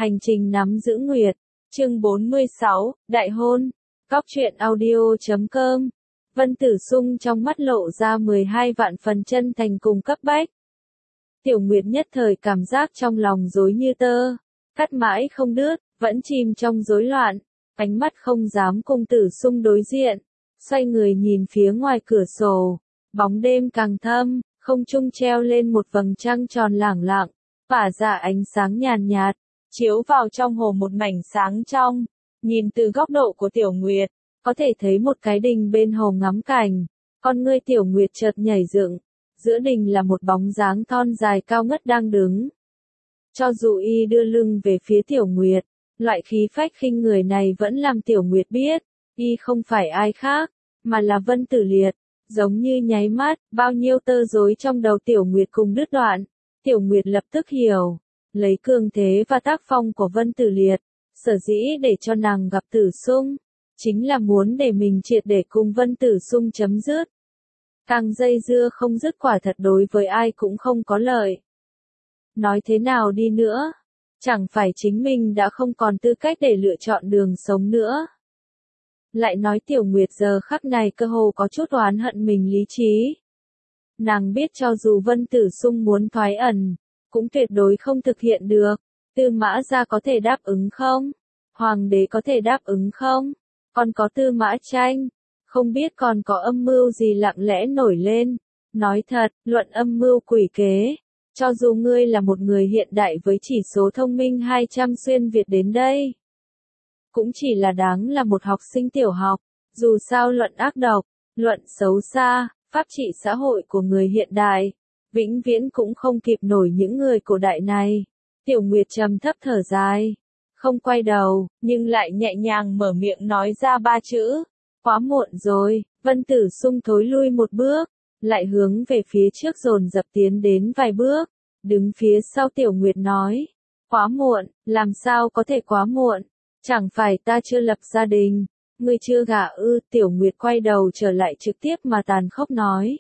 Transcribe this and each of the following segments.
Hành trình nắm giữ nguyệt, chương 46, Đại hôn, Cóc truyện audio.com. Vân Tử Sung trong mắt lộ ra 12 vạn phần chân thành cùng cấp bách. Tiểu Nguyệt nhất thời cảm giác trong lòng rối như tơ, cắt mãi không đứt, vẫn chìm trong rối loạn, ánh mắt không dám cùng Tử Sung đối diện, xoay người nhìn phía ngoài cửa sổ, bóng đêm càng thâm, không trung treo lên một vầng trăng tròn lảng lặng, tỏa ra ánh sáng nhàn nhạt, chiếu vào trong hồ một mảnh sáng trong. Nhìn từ góc độ của Tiểu Nguyệt, có thể thấy một cái đình bên hồ ngắm cảnh, con ngươi Tiểu Nguyệt chợt nhảy dựng, giữa đình là một bóng dáng thon dài cao ngất đang đứng. Cho dù y đưa lưng về phía Tiểu Nguyệt, loại khí phách khinh người này vẫn làm Tiểu Nguyệt biết, y không phải ai khác, mà là Vân Tử Liệt. Giống như nháy mắt, bao nhiêu tơ rối trong đầu Tiểu Nguyệt cùng đứt đoạn, Tiểu Nguyệt lập tức hiểu, lấy cường thế và tác phong của Vân Tử Liệt, sở dĩ để cho nàng gặp Tử Sung, chính là muốn để mình triệt để cùng Vân Tử Sung chấm dứt. Càng dây dưa không dứt quả thật đối với ai cũng không có lợi. Nói thế nào đi nữa, chẳng phải chính mình đã không còn tư cách để lựa chọn đường sống nữa. Lại nói Tiểu Nguyệt giờ khắc này cơ hồ có chút oán hận mình lý trí. Nàng biết cho dù Vân Tử Sung muốn thoái ẩn, cũng tuyệt đối không thực hiện được. Tư Mã Gia có thể đáp ứng không? Hoàng đế có thể đáp ứng không? Còn có Tư Mã Tranh, không biết còn có âm mưu gì lặng lẽ nổi lên. Nói thật, luận âm mưu quỷ kế, cho dù ngươi là một người hiện đại với chỉ số thông minh 200 xuyên Việt đến đây, cũng chỉ là đáng là một học sinh tiểu học. Dù sao luận ác độc, luận xấu xa, pháp trị xã hội của người hiện đại, vĩnh viễn cũng không kịp nổi những người cổ đại này. Tiểu Nguyệt trầm thấp thở dài, không quay đầu, nhưng lại nhẹ nhàng mở miệng nói ra ba chữ, quá muộn rồi. Vân Tử Sung thối lui một bước, lại hướng về phía trước dồn dập tiến đến vài bước, đứng phía sau Tiểu Nguyệt nói, quá muộn, làm sao có thể quá muộn, chẳng phải ta chưa lập gia đình, ngươi chưa gả ư? Tiểu Nguyệt quay đầu trở lại trực tiếp mà tàn khốc nói,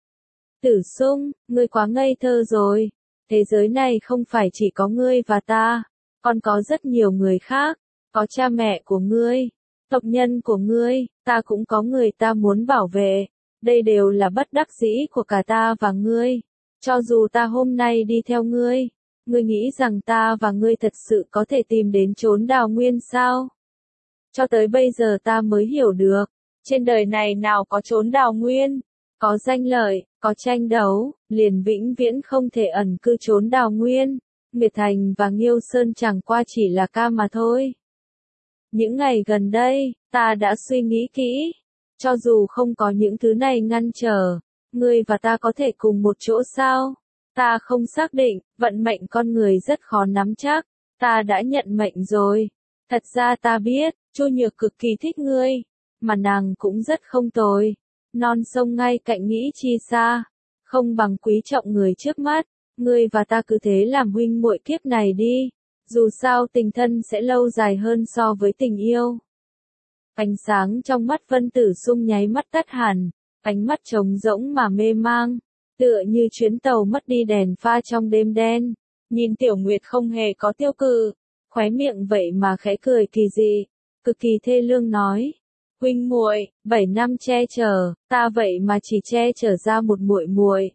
Tử Sung, ngươi quá ngây thơ rồi. Thế giới này không phải chỉ có ngươi và ta, còn có rất nhiều người khác, có cha mẹ của ngươi, tộc nhân của ngươi, ta cũng có người ta muốn bảo vệ, đây đều là bất đắc dĩ của cả ta và ngươi. Cho dù ta hôm nay đi theo ngươi, ngươi nghĩ rằng ta và ngươi thật sự có thể tìm đến chốn đào nguyên sao? Cho tới bây giờ ta mới hiểu được, trên đời này nào có chốn đào nguyên, có danh lợi, có tranh đấu, liền vĩnh viễn không thể ẩn cư chốn đào nguyên. Nguyệt Thành và Nghiêu Sơn chẳng qua chỉ là ca mà thôi. Những ngày gần đây, ta đã suy nghĩ kỹ, cho dù không có những thứ này ngăn trở, ngươi và ta có thể cùng một chỗ sao? Ta không xác định, vận mệnh con người rất khó nắm chắc, ta đã nhận mệnh rồi. Thật ra ta biết, Chu Nhược cực kỳ thích ngươi, mà nàng cũng rất không tồi. Non sông ngay cạnh nghĩ chi xa, không bằng quý trọng người trước mắt, ngươi và ta cứ thế làm huynh muội kiếp này đi, dù sao tình thân sẽ lâu dài hơn so với tình yêu. Ánh sáng trong mắt Vân Tử Sung nháy mắt tắt hẳn, ánh mắt trống rỗng mà mê mang, tựa như chuyến tàu mất đi đèn pha trong đêm đen. Nhìn Tiểu Nguyệt không hề có tiêu cự, khóe miệng vậy mà khẽ cười kỳ dị, cực kỳ thê lương nói, huynh muội, 7 năm che chở, ta vậy mà chỉ che chở ra một muội muội.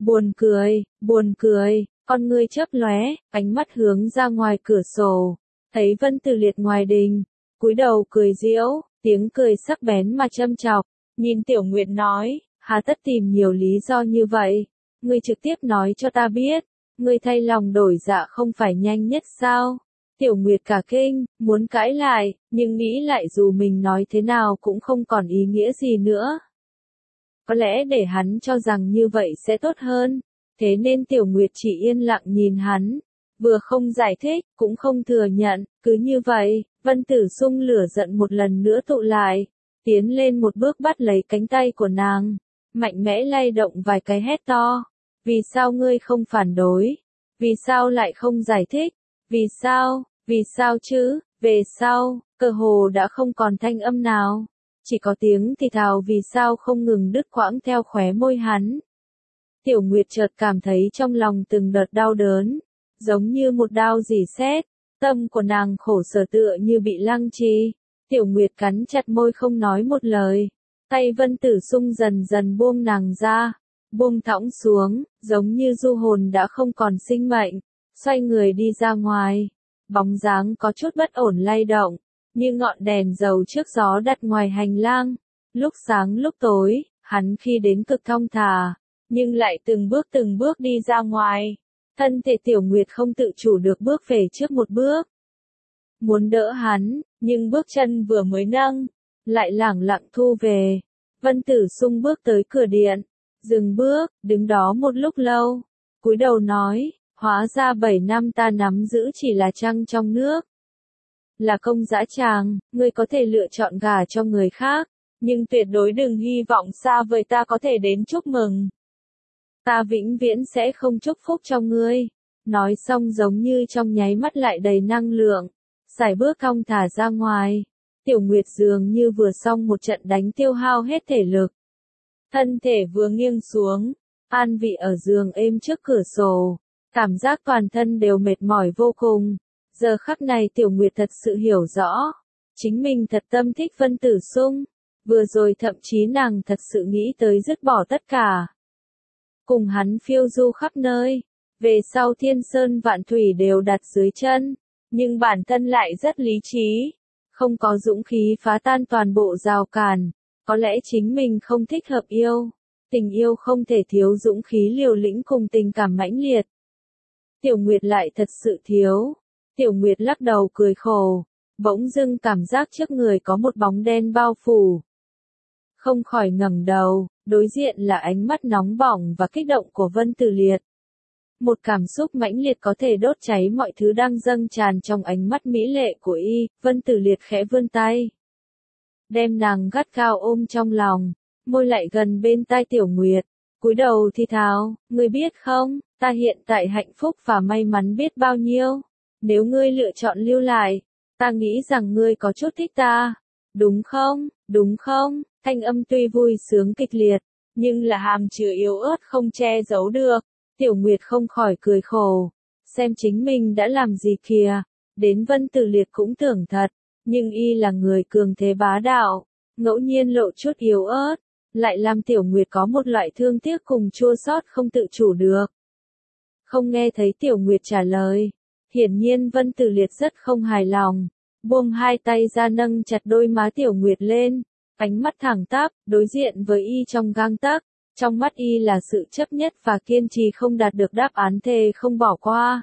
Buồn cười, con ngươi chớp lóe, ánh mắt hướng ra ngoài cửa sổ, thấy Vân Tử Liệt ngoài đình, cúi đầu cười giễu, tiếng cười sắc bén mà châm chọc, nhìn Tiểu Nguyệt nói, hà tất tìm nhiều lý do như vậy, ngươi trực tiếp nói cho ta biết, ngươi thay lòng đổi dạ không phải nhanh nhất sao? Tiểu Nguyệt cả kinh, muốn cãi lại, nhưng nghĩ lại dù mình nói thế nào cũng không còn ý nghĩa gì nữa. Có lẽ để hắn cho rằng như vậy sẽ tốt hơn, thế nên Tiểu Nguyệt chỉ yên lặng nhìn hắn, vừa không giải thích, cũng không thừa nhận, cứ như vậy, Vân Tử Sung lửa giận một lần nữa tụ lại, tiến lên một bước bắt lấy cánh tay của nàng, mạnh mẽ lay động vài cái hét to, vì sao ngươi không phản đối, vì sao lại không giải thích, vì sao chứ, về sau, cơ hồ đã không còn thanh âm nào, chỉ có tiếng thì thào vì sao không ngừng đứt quãng theo khóe môi hắn. Tiểu Nguyệt chợt cảm thấy trong lòng từng đợt đau đớn, giống như một đao rỉ sét, Tâm của nàng khổ sở tựa như bị lăng trì. Tiểu Nguyệt cắn chặt môi không nói một lời. Tay Vân Tử Sung dần dần buông nàng ra. Buông thõng xuống, giống như du hồn đã không còn sinh mệnh. Xoay người đi ra ngoài. Bóng dáng có chút bất ổn lay động. Như ngọn đèn dầu trước gió đặt ngoài hành lang. Lúc sáng lúc tối, hắn khi đến cực thong thả. Nhưng lại từng bước đi ra ngoài. Thân thể Tiểu Nguyệt không tự chủ được bước về trước một bước. Muốn đỡ hắn, nhưng bước chân vừa mới nâng, lại lẳng lặng thu về. Vân Tử Sung bước tới cửa điện, dừng bước, đứng đó một lúc lâu, cúi đầu nói, hóa ra 7 năm ta nắm giữ chỉ là trăng trong nước. Là công dã tràng, ngươi có thể lựa chọn gả cho người khác, nhưng tuyệt đối đừng hy vọng xa vời ta có thể đến chúc mừng. Ta vĩnh viễn sẽ không chúc phúc cho ngươi. Nói xong giống như trong nháy mắt lại đầy năng lượng. Sải bước thong thả ra ngoài. Tiểu Nguyệt dường như vừa xong một trận đánh tiêu hao hết thể lực. Thân thể vừa nghiêng xuống. An vị ở giường êm trước cửa sổ. Cảm giác toàn thân đều mệt mỏi vô cùng. Giờ khắc này Tiểu Nguyệt thật sự hiểu rõ. Chính mình thật tâm thích Vân Tử Sung. Vừa rồi thậm chí nàng thật sự nghĩ tới dứt bỏ tất cả. Cùng hắn phiêu du khắp nơi. Về sau thiên sơn vạn thủy đều đặt dưới chân. Nhưng bản thân lại rất lý trí. Không có dũng khí phá tan toàn bộ rào cản. Có lẽ chính mình không thích hợp yêu. Tình yêu không thể thiếu dũng khí liều lĩnh cùng tình cảm mãnh liệt. Tiểu Nguyệt lại thật sự thiếu. Tiểu Nguyệt lắc đầu cười khổ. Bỗng dưng cảm giác trước người có một bóng đen bao phủ. Không khỏi ngẩng đầu, đối diện là ánh mắt nóng bỏng và kích động của Vân Tử Liệt. Một cảm xúc mãnh liệt có thể đốt cháy mọi thứ đang dâng tràn trong ánh mắt mỹ lệ của y. Vân Tử Liệt khẽ vươn tay. Đem nàng gắt gao ôm trong lòng, môi lại gần bên tai Tiểu Nguyệt. Cúi đầu thì thào, ngươi biết không, ta hiện tại hạnh phúc và may mắn biết bao nhiêu. Nếu ngươi lựa chọn lưu lại, ta nghĩ rằng ngươi có chút thích ta. Đúng không, đúng không? Thanh âm tuy vui sướng kịch liệt, nhưng là hàm chứa yếu ớt không che giấu được. Tiểu Nguyệt không khỏi cười khổ. Xem chính mình đã làm gì kìa. Đến Vân Tử Liệt cũng tưởng thật. Nhưng y là người cường thế bá đạo. Ngẫu nhiên lộ chút yếu ớt. Lại làm Tiểu Nguyệt có một loại thương tiếc cùng chua xót không tự chủ được. Không nghe thấy Tiểu Nguyệt trả lời. Hiển nhiên Vân Tử Liệt rất không hài lòng. Buông hai tay ra nâng chặt đôi má Tiểu Nguyệt lên. Ánh mắt thẳng tắp, đối diện với y trong gang tấc. Trong mắt y là sự chấp nhất và kiên trì không đạt được đáp án thề không bỏ qua.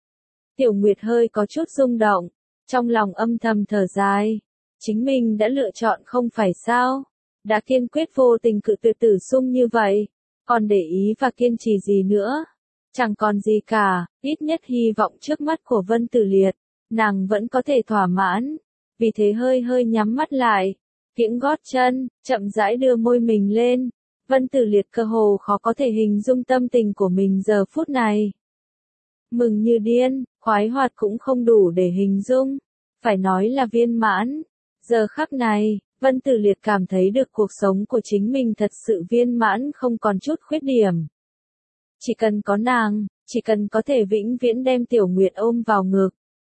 Tiểu Nguyệt hơi có chút rung động. Trong lòng âm thầm thở dài. Chính mình đã lựa chọn không phải sao? Đã kiên quyết vô tình cự tuyệt Tử Sung như vậy. Còn để ý và kiên trì gì nữa? Chẳng còn gì cả, ít nhất hy vọng trước mắt của Vân Tử Liệt. Nàng vẫn có thể thỏa mãn. Vì thế hơi nhắm mắt lại. Kiễng gót chân, chậm rãi đưa môi mình lên. Vân Tử Liệt cơ hồ khó có thể hình dung tâm tình của mình giờ phút này. Mừng như điên, khoái hoạt cũng không đủ để hình dung. Phải nói là viên mãn. Giờ khắc này, Vân Tử Liệt cảm thấy được cuộc sống của chính mình thật sự viên mãn không còn chút khuyết điểm. Chỉ cần có nàng, chỉ cần có thể vĩnh viễn đem Tiểu Nguyệt ôm vào ngực.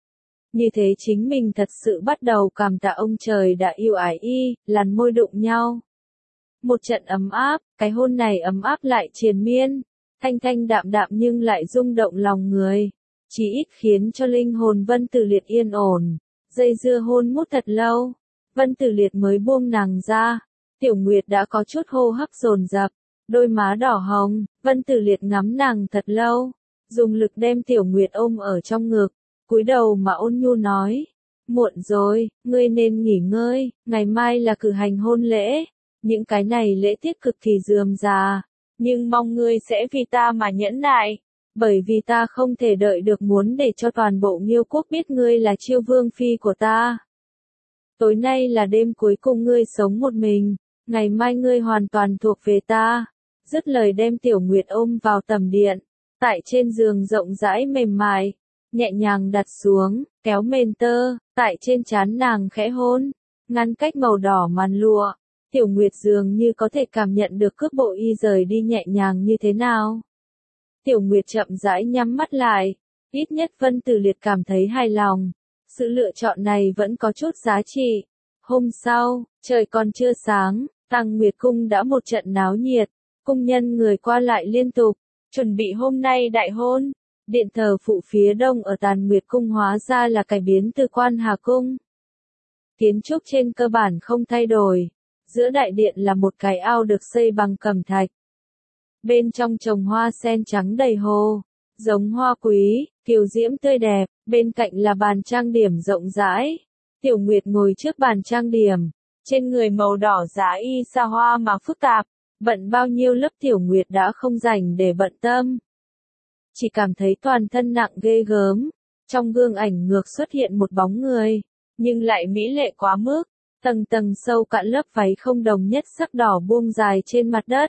Như thế chính mình thật sự bắt đầu cảm tạ ông trời đã yêu ái y, làn môi đụng nhau. Một trận ấm áp, cái hôn này ấm áp lại triền miên, thanh thanh đạm đạm nhưng lại rung động lòng người. Chỉ ít khiến cho linh hồn Vân Tử Liệt yên ổn, dây dưa hôn mút thật lâu. Vân Tử Liệt mới buông nàng ra, Tiểu Nguyệt đã có chút hô hấp dồn dập, đôi má đỏ hồng. Vân Tử Liệt ngắm nàng thật lâu, dùng lực đem Tiểu Nguyệt ôm ở trong ngực, cúi đầu mà ôn nhu nói, muộn rồi, ngươi nên nghỉ ngơi, ngày mai là cử hành hôn lễ, những cái này lễ tiết cực kỳ rườm rà, nhưng mong ngươi sẽ vì ta mà nhẫn nại, bởi vì ta không thể đợi được muốn để cho toàn bộ Nghiêu quốc biết ngươi là Chiêu Vương phi của ta. Tối nay là đêm cuối cùng ngươi sống một mình, ngày mai ngươi hoàn toàn thuộc về ta. Dứt lời đem Tiểu Nguyệt ôm vào tầm điện, tại trên giường rộng rãi mềm mại, nhẹ nhàng đặt xuống, kéo mền tơ, tại trên trán nàng khẽ hôn, ngăn cách màu đỏ màn lụa. Tiểu Nguyệt dường như có thể cảm nhận được cước bộ y rời đi nhẹ nhàng như thế nào. Tiểu Nguyệt chậm rãi nhắm mắt lại, Ít nhất Vân Tử Liệt cảm thấy hài lòng. Sự lựa chọn này vẫn có chút giá trị. Hôm sau, trời còn chưa sáng, Tàng Nguyệt Cung đã một trận náo nhiệt. Cung nhân người qua lại liên tục, chuẩn bị hôm nay đại hôn. Điện thờ phụ phía đông ở Tàn Nguyệt Cung hóa ra là cải biến từ Quan Hà Cung. Kiến trúc trên cơ bản không thay đổi. Giữa đại điện là một cái ao được xây bằng cẩm thạch. Bên trong trồng hoa sen trắng đầy hồ, giống hoa quý, kiều diễm tươi đẹp, bên cạnh là bàn trang điểm rộng rãi. Tiểu Nguyệt ngồi trước bàn trang điểm, trên người màu đỏ giá y sa hoa mà phức tạp, bận bao nhiêu lớp Tiểu Nguyệt đã không rảnh để bận tâm. Chỉ cảm thấy toàn thân nặng ghê gớm, trong gương ảnh ngược xuất hiện một bóng người, nhưng lại mỹ lệ quá mức, tầng tầng sâu cạn lớp váy không đồng nhất sắc đỏ buông dài trên mặt đất.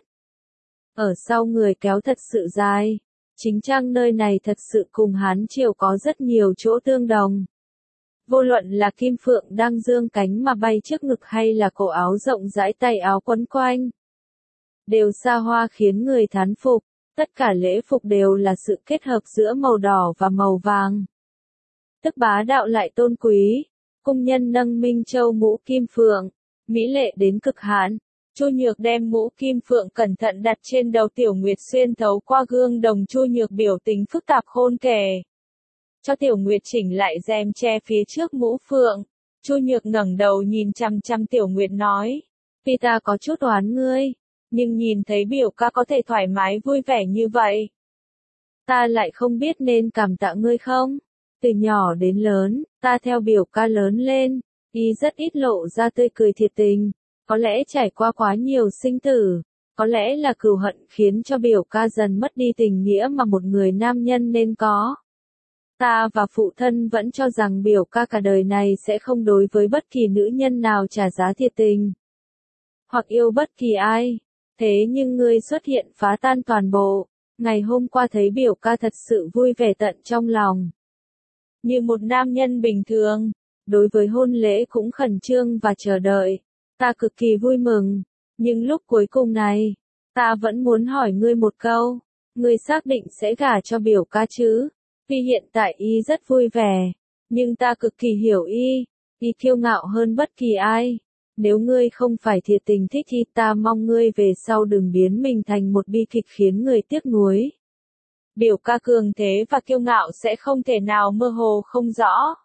Ở sau người kéo thật sự dài, chính trang nơi này thật sự cùng Hán Triều có rất nhiều chỗ tương đồng. Vô luận là kim phượng đang dương cánh mà bay trước ngực hay là cổ áo rộng rãi tay áo quấn quanh, đều xa hoa khiến người thán phục. Tất cả lễ phục đều là sự kết hợp giữa màu đỏ và màu vàng. Tức bá đạo lại tôn quý. Cung nhân nâng Minh Châu mũ kim phượng, mỹ lệ đến cực hạn. Chu Nhược đem mũ kim phượng cẩn thận đặt trên đầu Tiểu Nguyệt xuyên thấu qua gương đồng. Chu Nhược biểu tình phức tạp khôn kể. Cho Tiểu Nguyệt chỉnh lại rèm che phía trước mũ phượng. Chu Nhược ngẩng đầu nhìn chằm chằm Tiểu Nguyệt nói. Vì ta có chút oán ngươi, nhưng nhìn thấy biểu ca có thể thoải mái vui vẻ như vậy, ta lại không biết nên cảm tạ ngươi không. Từ nhỏ đến lớn, ta theo biểu ca lớn lên, y rất ít lộ ra tươi cười thiệt tình. Có lẽ trải qua quá nhiều sinh tử, có lẽ là cừu hận khiến cho biểu ca dần mất đi tình nghĩa mà một người nam nhân nên có. Ta và phụ thân vẫn cho rằng biểu ca cả đời này sẽ không đối với bất kỳ nữ nhân nào trả giá thiệt tình, hoặc yêu bất kỳ ai. Thế nhưng ngươi xuất hiện phá tan toàn bộ. Ngày hôm qua thấy biểu ca thật sự vui vẻ tận trong lòng. Như một nam nhân bình thường, đối với hôn lễ cũng khẩn trương và chờ đợi. Ta cực kỳ vui mừng, nhưng lúc cuối cùng này, ta vẫn muốn hỏi ngươi một câu. Ngươi xác định sẽ gả cho biểu ca chứ? Vì hiện tại y rất vui vẻ, nhưng ta cực kỳ hiểu y. Y kiêu ngạo hơn bất kỳ ai. Nếu ngươi không phải thiệt tình thích thì ta mong ngươi về sau đừng biến mình thành một bi kịch khiến người tiếc nuối. Biểu ca cường thế và kiêu ngạo sẽ không thể nào mơ hồ không rõ.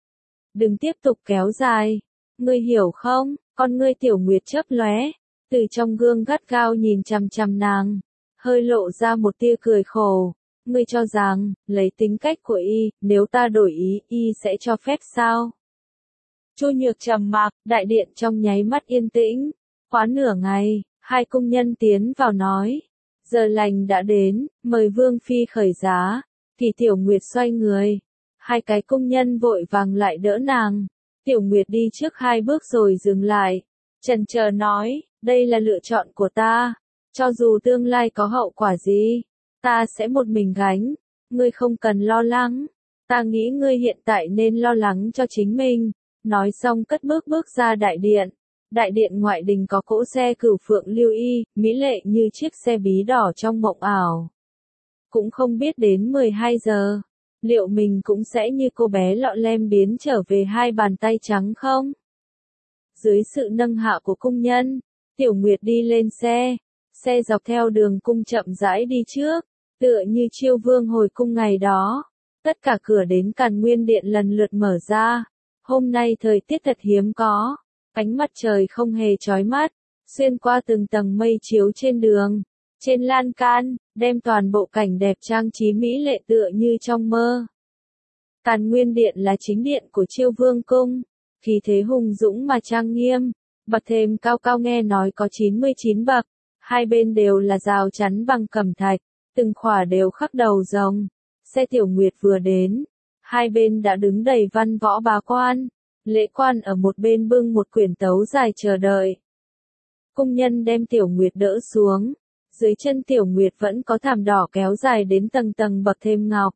Đừng tiếp tục kéo dài. Ngươi hiểu không? Con ngươi Tiểu Nguyệt chớp lóe, từ trong gương gắt gao nhìn chằm chằm nàng, hơi lộ ra một tia cười khổ. Ngươi cho rằng, lấy tính cách của y, nếu ta đổi ý, y sẽ cho phép sao? Chu Nhược trầm mặc, đại điện trong nháy mắt yên tĩnh. Quá nửa ngày, hai cung nhân tiến vào nói. Giờ lành đã đến, mời Vương Phi khởi giá. Kỳ Tiểu Nguyệt xoay người. Hai cái cung nhân vội vàng lại đỡ nàng. Tiểu Nguyệt đi trước hai bước rồi dừng lại. Chần chờ nói, đây là lựa chọn của ta. Cho dù tương lai có hậu quả gì, ta sẽ một mình gánh. Ngươi không cần lo lắng. Ta nghĩ ngươi hiện tại nên lo lắng cho chính mình. Nói xong cất bước ra đại điện. Đại điện ngoại đình có cỗ xe cửu phượng lưu y, mỹ lệ như chiếc xe bí đỏ trong mộng ảo. Cũng không biết đến 12 giờ, liệu mình cũng sẽ như cô bé lọ lem biến trở về hai bàn tay trắng không? Dưới sự nâng hạ của cung nhân, Tiểu Nguyệt đi lên xe. Xe dọc theo đường cung chậm rãi đi trước, tựa như Chiêu Vương hồi cung ngày đó. Tất cả cửa đến Càn Nguyên Điện lần lượt mở ra. Hôm nay thời tiết thật hiếm có, ánh mặt trời không hề chói mắt, xuyên qua từng tầng mây chiếu trên đường, trên lan can, đem toàn bộ cảnh đẹp trang trí mỹ lệ tựa như trong mơ. Càn Nguyên Điện là chính điện của Chiêu Vương cung, khí thế hùng dũng mà trang nghiêm, bậc thềm cao cao nghe nói có 99 bậc, hai bên đều là rào chắn bằng cẩm thạch, từng khỏa đều khắc đầu rồng. Xe Tiểu Nguyệt vừa đến, hai bên đã đứng đầy văn võ bá quan, lễ quan ở một bên bưng một quyển tấu dài chờ đợi. Cung nhân đem Tiểu Nguyệt đỡ xuống, dưới chân Tiểu Nguyệt vẫn có thảm đỏ kéo dài đến tầng tầng bậc thềm ngọc.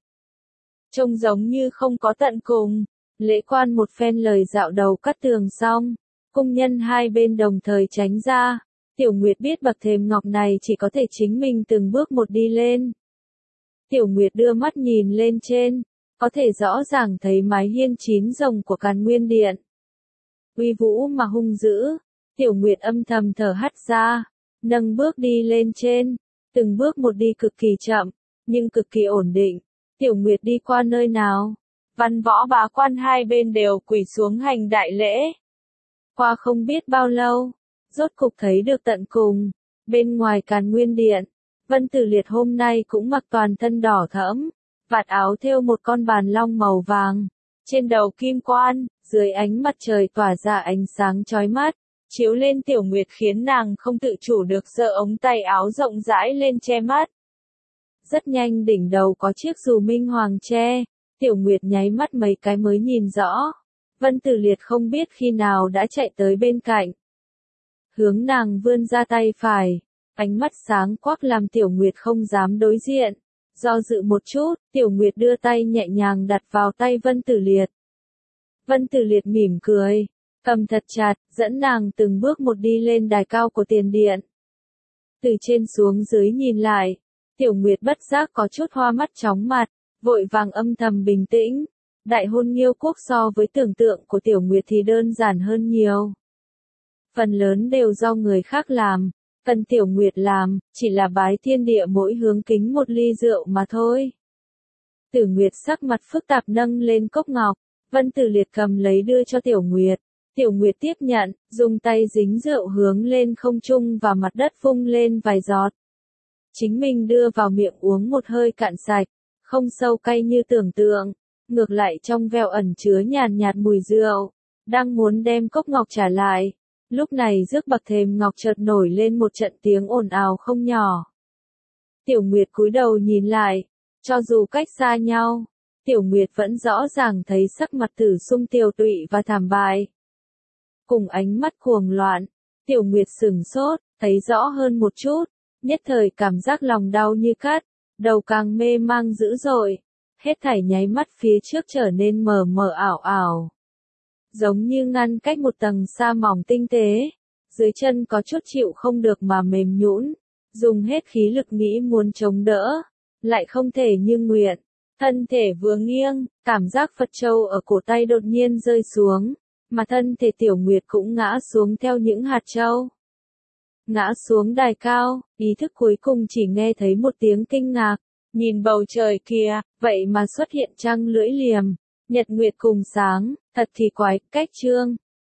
Trông giống như không có tận cùng, lễ quan một phen lời dạo đầu cắt tường xong, cung nhân hai bên đồng thời tránh ra. Tiểu Nguyệt biết bậc thềm ngọc này chỉ có thể chính mình từng bước một đi lên. Tiểu Nguyệt đưa mắt nhìn lên trên, có thể rõ ràng thấy mái hiên chín rồng của Càn Nguyên Điện. Uy vũ mà hung dữ, Tiểu Nguyệt âm thầm thở hắt ra, nâng bước đi lên trên, từng bước một đi cực kỳ chậm, nhưng cực kỳ ổn định. Tiểu Nguyệt đi qua nơi nào, văn võ bá quan hai bên đều quỳ xuống hành đại lễ. Qua không biết bao lâu, rốt cục thấy được tận cùng, bên ngoài Càn Nguyên Điện, Vân Tử Liệt hôm nay cũng mặc toàn thân đỏ thẫm, vạt áo thêu một con bàn long màu vàng, trên đầu kim quan, dưới ánh mặt trời tỏa ra ánh sáng chói mắt, chiếu lên Tiểu Nguyệt khiến nàng không tự chủ được giơ ống tay áo rộng rãi lên che mắt. Rất nhanh đỉnh đầu có chiếc dù minh hoàng che, Tiểu Nguyệt nháy mắt mấy cái mới nhìn rõ. Vân Tử Liệt không biết khi nào đã chạy tới bên cạnh. Hướng nàng vươn ra tay phải, ánh mắt sáng quắc làm Tiểu Nguyệt không dám đối diện. Do dự một chút, Tiểu Nguyệt đưa tay nhẹ nhàng đặt vào tay Vân Tử Liệt. Vân Tử Liệt mỉm cười, cầm thật chặt, dẫn nàng từng bước một đi lên đài cao của tiền điện. Từ trên xuống dưới nhìn lại, Tiểu Nguyệt bất giác có chút hoa mắt chóng mặt, vội vàng âm thầm bình tĩnh. Đại hôn Nghiêu quốc so với tưởng tượng của Tiểu Nguyệt thì đơn giản hơn nhiều. Phần lớn đều do người khác làm, cần Tiểu Nguyệt làm, chỉ là bái thiên địa mỗi hướng kính một ly rượu mà thôi. Tử Nguyệt sắc mặt phức tạp nâng lên cốc ngọc, Vân Tử Liệt cầm lấy đưa cho Tiểu Nguyệt. Tiểu Nguyệt tiếp nhận, dùng tay dính rượu hướng lên không trung và mặt đất vung lên vài giọt. Chính mình đưa vào miệng uống một hơi cạn sạch, không sâu cay như tưởng tượng, ngược lại trong veo ẩn chứa nhàn nhạt mùi rượu. Đang muốn đem cốc ngọc trả lại, lúc này rước bậc thềm ngọc chợt nổi lên một trận tiếng ồn ào không nhỏ. Tiểu Nguyệt cúi đầu nhìn lại, cho dù cách xa nhau, Tiểu Nguyệt vẫn rõ ràng thấy sắc mặt Tử Sung tiều tụy và thảm bại. Cùng ánh mắt cuồng loạn, Tiểu Nguyệt sửng sốt, thấy rõ hơn một chút, nhất thời cảm giác lòng đau như cắt, đầu càng mê mang dữ dội, hết thảy nháy mắt phía trước trở nên mờ mờ ảo ảo. Giống như ngăn cách một tầng sa mỏng tinh tế, dưới chân có chút chịu không được mà mềm nhũn, dùng hết khí lực nghĩ muốn chống đỡ, lại không thể như nguyện. Thân thể vừa nghiêng, cảm giác Phật châu ở cổ tay đột nhiên rơi xuống, mà thân thể Tiểu Nguyệt cũng ngã xuống theo những hạt châu. Ngã xuống đài cao, ý thức cuối cùng chỉ nghe thấy một tiếng kinh ngạc, nhìn bầu trời kìa, vậy mà xuất hiện trăng lưỡi liềm, nhật nguyệt cùng sáng, thật kỳ quái, cách chương.